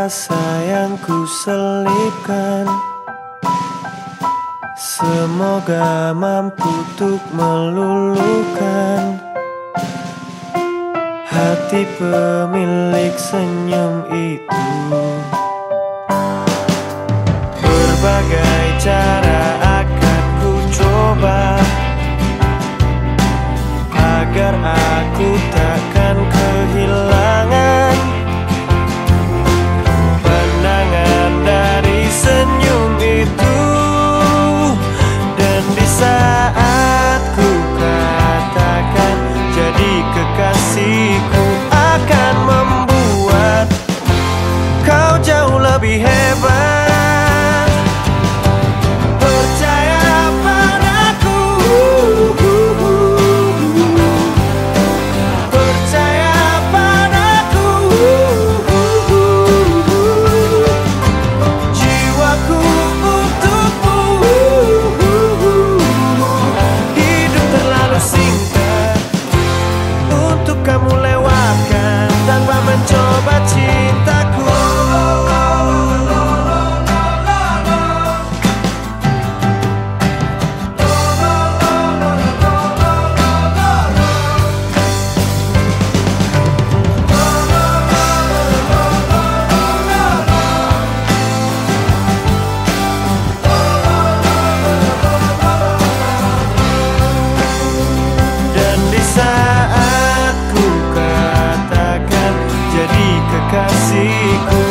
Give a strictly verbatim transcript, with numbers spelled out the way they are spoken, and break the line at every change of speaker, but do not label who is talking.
rasa yang ku selipkan, semoga mampu untuk meluluhkan hati pemilik senyum itu. Berbagai cara akan ku coba agar aku takkan kehilangan pandangan dari senyum itu. Dan di saat ku katakan jadi kekasihku, akan membuat kau jauh lebih hebat. Percaya padaku, percaya padaku, jiwaku untukmu. Hidup terlalu singkat untuk kamu lewatkan tanpa mencoba cintaku. Dan di saat ku katakan jadi kekasihku,